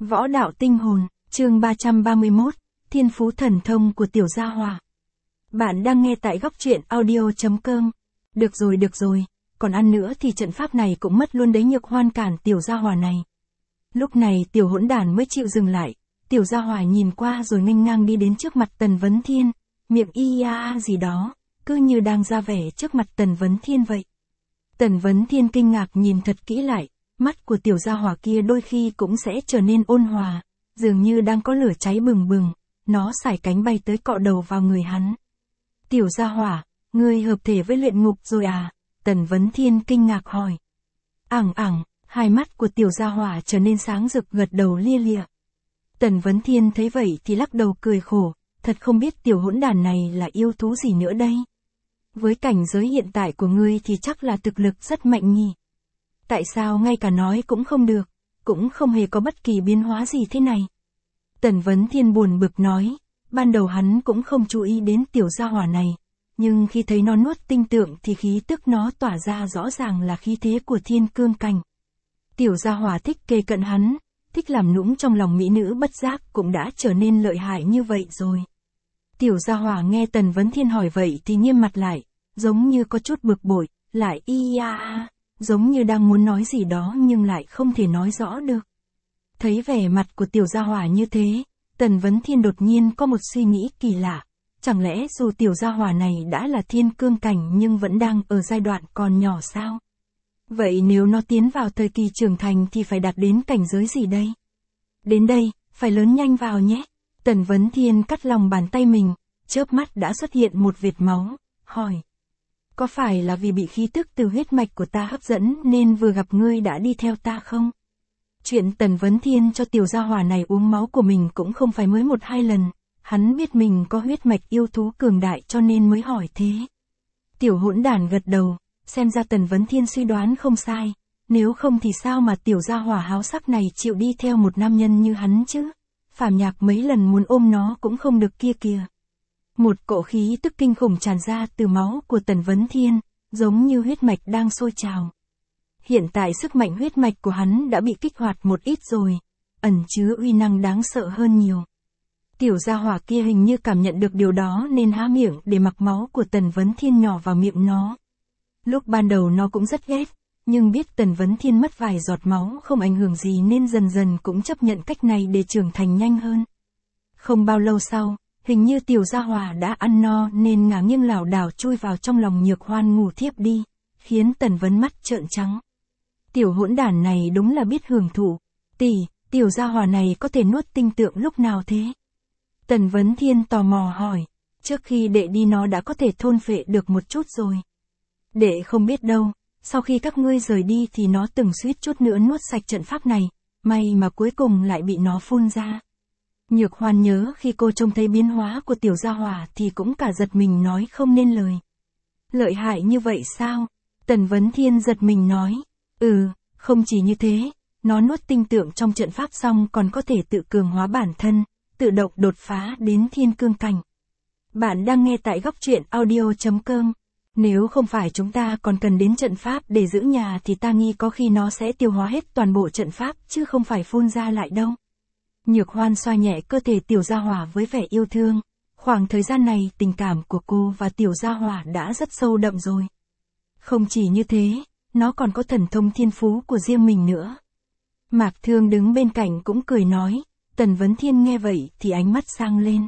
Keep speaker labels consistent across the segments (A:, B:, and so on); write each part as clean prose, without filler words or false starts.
A: Võ đạo tinh hồn, chương 331, Thiên phú thần thông của tiểu gia hỏa. Bạn đang nghe tại góc truyện audio.com. Được rồi, còn ăn nữa thì trận pháp này cũng mất luôn đấy. Nhược Hoan cản tiểu gia hỏa này. Lúc này tiểu hỗn đản mới chịu dừng lại, tiểu gia hỏa nhìn qua rồi nghênh ngang đi đến trước mặt Tần Vấn Thiên, miệng gì đó, cứ như đang ra vẻ trước mặt Tần Vấn Thiên vậy. Tần Vấn Thiên kinh ngạc nhìn thật kỹ lại, mắt của tiểu gia hỏa kia đôi khi cũng sẽ trở nên ôn hòa, dường như đang có lửa cháy bừng bừng, nó sải cánh bay tới cọ đầu vào người hắn. Tiểu gia hỏa, ngươi hợp thể với luyện ngục rồi à? Tần Vấn Thiên kinh ngạc hỏi. Hai mắt của tiểu gia hỏa trở nên sáng rực gật đầu lia lịa. Tần Vấn Thiên thấy vậy thì lắc đầu cười khổ, thật không biết tiểu hỗn đản này là yêu thú gì nữa đây. Với cảnh giới hiện tại của ngươi thì chắc là thực lực rất mạnh nhỉ. Tại sao ngay cả nói cũng không được, cũng không hề có bất kỳ biến hóa gì thế này. Tần Vấn Thiên buồn bực nói, ban đầu hắn cũng không chú ý đến tiểu gia hỏa này, nhưng khi thấy nó nuốt tinh tượng thì khí tức nó tỏa ra rõ ràng là khí thế của thiên cương cảnh. Tiểu gia hỏa thích kề cận hắn, thích làm nũng trong lòng mỹ nữ bất giác cũng đã trở nên lợi hại như vậy rồi. Tiểu gia hỏa nghe Tần Vấn Thiên hỏi vậy thì nghiêm mặt lại, giống như có chút bực bội, lại giống như đang muốn nói gì đó nhưng lại không thể nói rõ được. Thấy vẻ mặt của tiểu gia hỏa như thế, Tần Vấn Thiên đột nhiên có một suy nghĩ kỳ lạ, chẳng lẽ dù tiểu gia hỏa này đã là thiên cương cảnh nhưng vẫn đang ở giai đoạn còn nhỏ sao? Vậy nếu nó tiến vào thời kỳ trưởng thành thì phải đạt đến cảnh giới gì đây? Đến đây, phải lớn nhanh vào nhé. Tần Vấn Thiên cắt lòng bàn tay mình, chớp mắt đã xuất hiện một vệt máu, hỏi. Có phải là vì bị khí tức từ huyết mạch của ta hấp dẫn nên vừa gặp ngươi đã đi theo ta không? Chuyện Tần Vấn Thiên cho tiểu gia hỏa này uống máu của mình cũng không phải mới một hai lần, hắn biết mình có huyết mạch yêu thú cường đại cho nên mới hỏi thế. Tiểu hỗn đản gật đầu, xem ra Tần Vấn Thiên suy đoán không sai, nếu không thì sao mà tiểu gia hỏa háo sắc này chịu đi theo một nam nhân như hắn chứ? Phàm Nhạc mấy lần muốn ôm nó cũng không được kia kìa. Một cỗ khí tức kinh khủng tràn ra từ máu của Tần Vấn Thiên, giống như huyết mạch đang sôi trào. Hiện tại sức mạnh huyết mạch của hắn đã bị kích hoạt một ít rồi, ẩn chứa uy năng đáng sợ hơn nhiều. Tiểu gia hỏa kia hình như cảm nhận được điều đó nên há miệng để mặc máu của Tần Vấn Thiên nhỏ vào miệng nó. Lúc ban đầu nó cũng rất ghét, nhưng biết Tần Vấn Thiên mất vài giọt máu không ảnh hưởng gì nên dần dần cũng chấp nhận cách này để trưởng thành nhanh hơn. Không bao lâu sau, hình như tiểu gia hỏa đã ăn no nên ngả nghiêng lảo đảo chui vào trong lòng Nhược Hoan ngủ thiếp đi, khiến Tần Vấn mắt trợn trắng. Tiểu hỗn đản này đúng là biết hưởng thụ. Tiểu gia hỏa này có thể nuốt tinh tượng lúc nào thế? Tần Vấn Thiên tò mò hỏi, trước khi đệ đi nó đã có thể thôn phệ được một chút rồi. Đệ không biết đâu, sau khi các ngươi rời đi thì nó từng suýt chút nữa nuốt sạch trận pháp này, may mà cuối cùng lại bị nó phun ra. Nhược Hoan nhớ khi cô trông thấy biến hóa của tiểu gia hỏa thì cũng cả giật mình nói không nên lời. Lợi hại như vậy sao? Tần Vấn Thiên giật mình nói, không chỉ như thế, nó nuốt tinh tượng trong trận pháp xong còn có thể tự cường hóa bản thân, tự động đột phá đến thiên cương cảnh. Bạn đang nghe tại góc truyện audio.com. Nếu không phải chúng ta còn cần đến trận pháp để giữ nhà thì ta nghi có khi nó sẽ tiêu hóa hết toàn bộ trận pháp chứ không phải phun ra lại đâu. Nhược Hoan xoa nhẹ cơ thể tiểu gia hỏa với vẻ yêu thương. Khoảng thời gian này tình cảm của cô và tiểu gia hỏa đã rất sâu đậm rồi. Không chỉ như thế, nó còn có thần thông thiên phú của riêng mình nữa. Mạc Thương đứng bên cạnh cũng cười nói. Tần Vấn Thiên nghe vậy thì ánh mắt sang lên.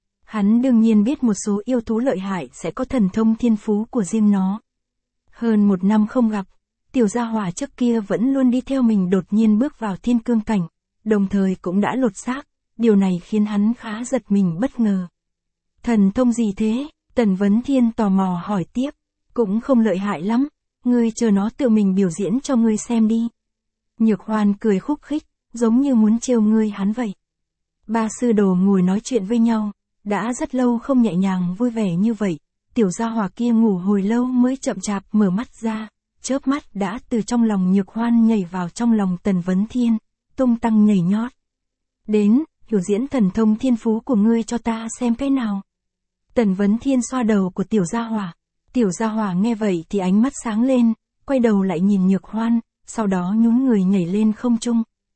A: Hắn đương nhiên biết một số yêu thú lợi hại sẽ có thần thông thiên phú của riêng nó. Hơn một năm không gặp, tiểu gia hỏa trước kia vẫn luôn đi theo mình đột nhiên bước vào thiên cương cảnh, đồng thời cũng đã lột xác, điều này khiến hắn khá giật mình bất ngờ. Thần thông gì thế? Tần Vấn Thiên tò mò hỏi tiếp, cũng không lợi hại lắm, ngươi chờ nó tự mình biểu diễn cho ngươi xem đi. Nhược Hoan cười khúc khích, giống như muốn trêu ngươi hắn vậy. Ba sư đồ ngồi nói chuyện với nhau. Đã rất lâu không nhẹ nhàng vui vẻ như vậy, tiểu gia hỏa kia ngủ hồi lâu mới chậm chạp mở mắt ra, chớp mắt đã từ trong lòng Nhược Hoan nhảy vào trong lòng Tần Vấn Thiên, tung tăng nhảy nhót. Đến, biểu diễn thần thông thiên phú của ngươi cho ta xem cái nào. Tần Vấn Thiên xoa đầu của tiểu gia hỏa nghe vậy thì ánh mắt sáng lên, quay đầu lại nhìn Nhược Hoan, sau đó nhún người nhảy lên không trung.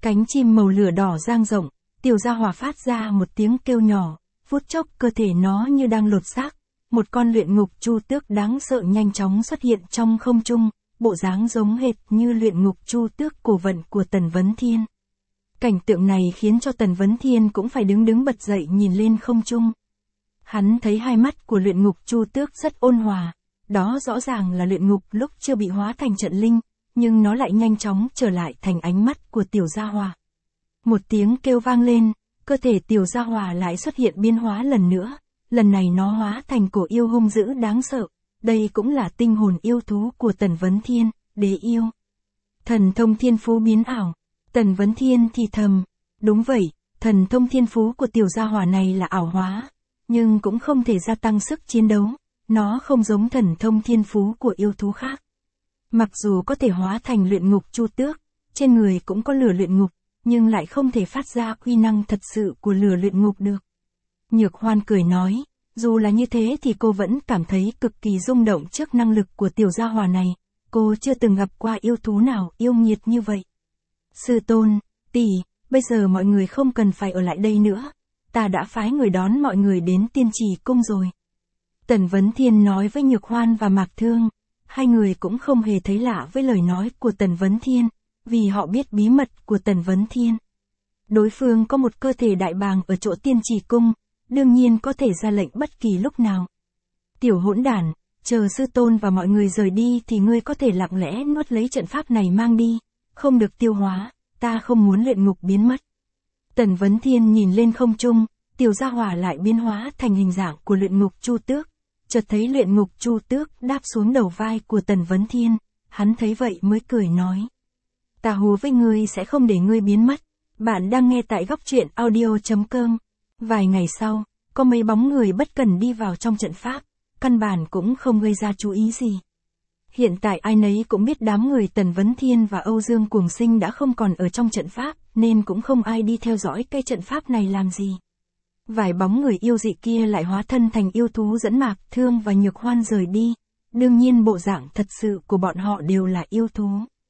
A: Cánh chim màu lửa đỏ dang rộng, Tiểu Gia Hỏa phát ra một tiếng kêu nhỏ, phút chốc cơ thể nó như đang lột xác. Một con luyện ngục chu tước đáng sợ nhanh chóng xuất hiện trong không trung, bộ dáng giống hệt như luyện ngục chu tước cổ vận của Tần Vấn Thiên. Cảnh tượng này khiến cho Tần Vấn Thiên cũng phải đứng bật dậy nhìn lên không trung. Hắn thấy hai mắt của luyện ngục chu tước rất ôn hòa, đó rõ ràng là luyện ngục lúc chưa bị hóa thành trận linh, nhưng nó lại nhanh chóng trở lại thành ánh mắt của Tiểu Gia Hỏa. Một tiếng kêu vang lên, cơ thể Tiểu Gia Hỏa lại xuất hiện biến hóa lần nữa, lần này nó hóa thành cổ yêu hung dữ đáng sợ, đây cũng là tinh hồn yêu thú của Tần Vấn Thiên, đế yêu. Thần thông thiên phú biến ảo, Tần Vấn Thiên thì thầm, đúng vậy, thần thông thiên phú của Tiểu Gia Hỏa này là ảo hóa, nhưng cũng không thể gia tăng sức chiến đấu, nó không giống thần thông thiên phú của yêu thú khác. Mặc dù có thể hóa thành luyện ngục chu tước, trên người cũng có lửa luyện ngục, nhưng lại không thể phát ra uy năng thật sự của lửa luyện ngục được. Nhược Hoan cười nói, dù là như thế thì cô vẫn cảm thấy cực kỳ rung động trước năng lực của Tiểu Gia Hỏa này, cô chưa từng gặp qua yêu thú nào yêu nghiệt như vậy. Sư tôn, tỷ, bây giờ mọi người không cần phải ở lại đây nữa, ta đã phái người đón mọi người đến Tiên Trì Cung rồi. Tần Vấn Thiên nói với Nhược Hoan và Mạc Thương, hai người cũng không hề thấy lạ với lời nói của Tần Vấn Thiên, vì họ biết bí mật của Tần Vấn Thiên. Đối phương có một cơ thể đại bàng ở chỗ Tiên Trì Cung, đương nhiên có thể ra lệnh bất kỳ lúc nào. Tiểu hỗn đản, chờ sư tôn và mọi người rời đi thì ngươi có thể lặng lẽ nuốt lấy trận pháp này mang đi, không được tiêu hóa, ta không muốn luyện ngục biến mất. Tần Vấn Thiên nhìn lên không trung, Tiểu Gia Hỏa lại biến hóa thành hình dạng của luyện ngục chu tước, chợt thấy luyện ngục chu tước đáp xuống đầu vai của Tần Vấn Thiên, hắn thấy vậy mới cười nói. Ta hứa với ngươi sẽ không để ngươi biến mất, bạn đang nghe tại góc truyện audio.com. Vài ngày sau, có mấy bóng người bất cần đi vào trong trận pháp, căn bản cũng không gây ra chú ý gì. Hiện tại ai nấy cũng biết đám người Tần Vấn Thiên và Âu Dương Cuồng Sinh đã không còn ở trong trận pháp, nên cũng không ai đi theo dõi cái trận pháp này làm gì. Vài bóng người yêu dị kia lại hóa thân thành yêu thú dẫn Mạc Thương và Nhược Hoan rời đi, đương nhiên bộ dạng thật sự của bọn họ đều là yêu thú.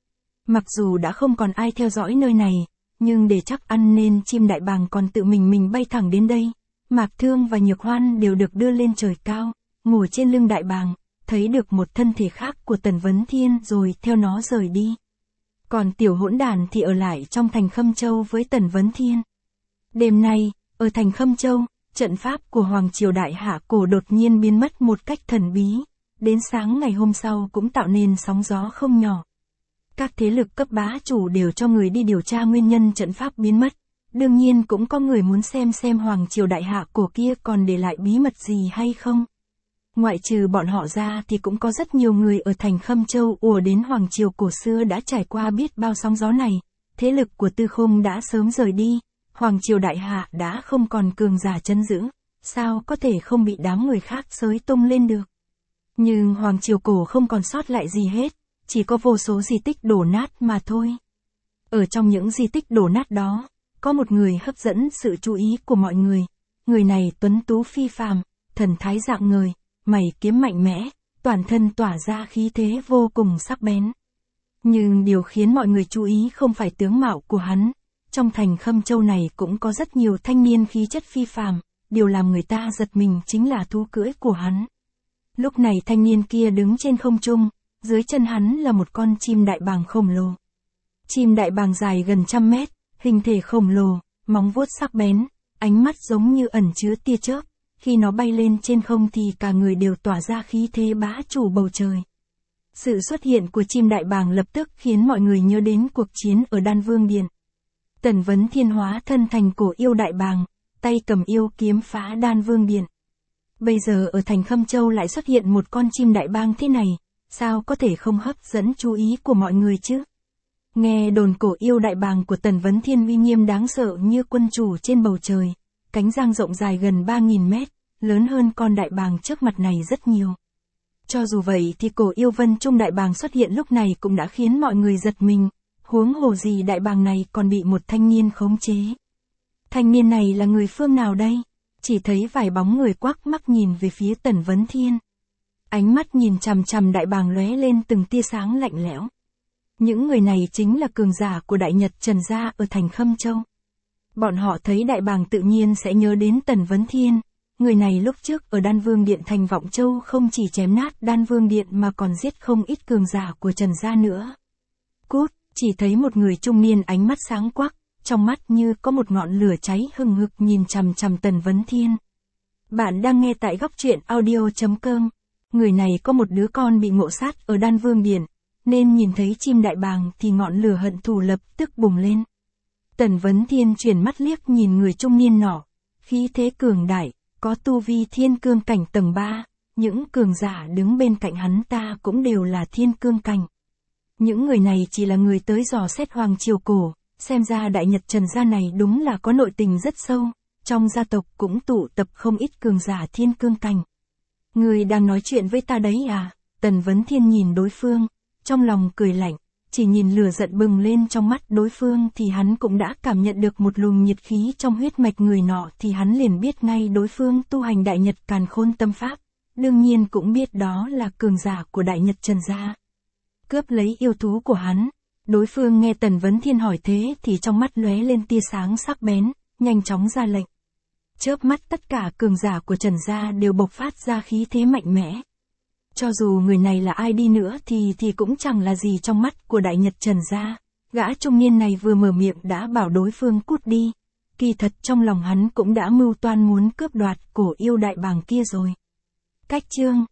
A: Mặc dù đã không còn ai theo dõi nơi này, nhưng để chắc ăn nên chim đại bàng còn tự mình bay thẳng đến đây. Mạc Thương và Nhược Hoan đều được đưa lên trời cao, ngồi trên lưng đại bàng, thấy được một thân thể khác của Tần Vấn Thiên rồi theo nó rời đi. Còn tiểu hỗn đàn thì ở lại trong thành Khâm Châu với Tần Vấn Thiên. Đêm nay, ở thành Khâm Châu, trận pháp của Hoàng Triều Đại Hạ Cổ đột nhiên biến mất một cách thần bí, đến sáng ngày hôm sau cũng tạo nên sóng gió không nhỏ. Các thế lực cấp bá chủ đều cho người đi điều tra nguyên nhân trận pháp biến mất, đương nhiên cũng có người muốn xem Hoàng Triều Đại Hạ Cổ kia còn để lại bí mật gì hay không. Ngoại trừ bọn họ ra thì cũng có rất nhiều người ở thành Khâm Châu ùa đến Hoàng Triều cổ xưa đã trải qua biết bao sóng gió này, thế lực của Tư Khung đã sớm rời đi, Hoàng Triều Đại Hạ đã không còn cường giả trấn giữ, sao có thể không bị đám người khác xới tung lên được. Nhưng Hoàng Triều cổ không còn sót lại gì hết, chỉ có vô số di tích đổ nát mà thôi. Ở trong những di tích đổ nát đó, có một người hấp dẫn sự chú ý của mọi người. Người này tuấn tú phi phàm, thần thái rạng ngời, mày kiếm mạnh mẽ, toàn thân tỏa ra khí thế vô cùng sắc bén. Nhưng điều khiến mọi người chú ý không phải tướng mạo của hắn. Trong thành Khâm Châu này cũng có rất nhiều thanh niên khí chất phi phàm, điều làm người ta giật mình chính là thú cưỡi của hắn. Lúc này thanh niên kia đứng trên không trung, dưới chân hắn là một con chim đại bàng khổng lồ. Chim đại bàng dài gần 100 mét, hình thể khổng lồ, móng vuốt sắc bén, ánh mắt giống như ẩn chứa tia chớp. Khi nó bay lên trên không thì cả người đều tỏa ra khí thế bá chủ bầu trời. Sự xuất hiện của chim đại bàng lập tức khiến mọi người nhớ đến cuộc chiến ở Đan Vương Điện. Tần Vấn Thiên hóa thân thành cổ yêu đại bàng, tay cầm yêu kiếm phá Đan Vương Điện. Bây giờ ở thành Khâm Châu lại xuất hiện một con chim đại bàng thế này, sao có thể không hấp dẫn chú ý của mọi người chứ? Nghe đồn cổ yêu đại bàng của Tần Vấn Thiên uy nghiêm đáng sợ như quân chủ trên bầu trời, cánh giang rộng dài gần 3.000 mét, lớn hơn con đại bàng trước mặt này rất nhiều. Cho dù vậy thì cổ yêu Vân Trung đại bàng xuất hiện lúc này cũng đã khiến mọi người giật mình, huống hồ gì đại bàng này còn bị một thanh niên khống chế. Thanh niên này là người phương nào đây? Chỉ thấy vài bóng người quắc mắt nhìn về phía Tần Vấn Thiên. Ánh mắt nhìn chằm chằm đại bàng lóe lên từng tia sáng lạnh lẽo. Những người này chính là cường giả của Đại Nhật Trần gia ở thành Khâm Châu. Bọn họ thấy đại bàng tự nhiên sẽ nhớ đến Tần Vấn Thiên. Người này lúc trước ở Đan Vương Điện thành Vọng Châu không chỉ chém nát Đan Vương Điện mà còn giết không ít cường giả của Trần gia nữa. Cút, chỉ thấy một người trung niên ánh mắt sáng quắc, trong mắt như có một ngọn lửa cháy hừng hực nhìn chằm chằm Tần Vấn Thiên. Bạn đang nghe tại góc truyện audio.com. Người này có một đứa con bị ngộ sát ở Đan Vương Điện, nên nhìn thấy chim đại bàng thì ngọn lửa hận thù lập tức bùng lên. Tần Vấn Thiên chuyển mắt liếc nhìn người trung niên nọ, khí thế cường đại, có tu vi thiên cương cảnh tầng 3, những cường giả đứng bên cạnh hắn ta cũng đều là thiên cương cảnh. Những người này chỉ là người tới dò xét hoàng triều cổ, xem ra Đại Nhật Trần gia này đúng là có nội tình rất sâu, trong gia tộc cũng tụ tập không ít cường giả thiên cương cảnh. Người đang nói chuyện với ta đấy à? Tần Vấn Thiên nhìn đối phương, trong lòng cười lạnh, chỉ nhìn lửa giận bừng lên trong mắt đối phương thì hắn cũng đã cảm nhận được một luồng nhiệt khí trong huyết mạch người nọ thì hắn liền biết ngay đối phương tu hành Đại Nhật Càn Khôn Tâm Pháp, đương nhiên cũng biết đó là cường giả của Đại Nhật Trần gia. Cướp lấy yêu thú của hắn, đối phương nghe Tần Vấn Thiên hỏi thế thì trong mắt lóe lên tia sáng sắc bén, nhanh chóng ra lệnh. Chớp mắt tất cả cường giả của Trần gia đều bộc phát ra khí thế mạnh mẽ. Cho dù người này là ai đi nữa thì cũng chẳng là gì trong mắt của Đại Nhật Trần gia. Gã trung niên này vừa mở miệng đã bảo đối phương cút đi. Kỳ thật trong lòng hắn cũng đã mưu toan muốn cướp đoạt cổ yêu đại bàng kia rồi. Cách chương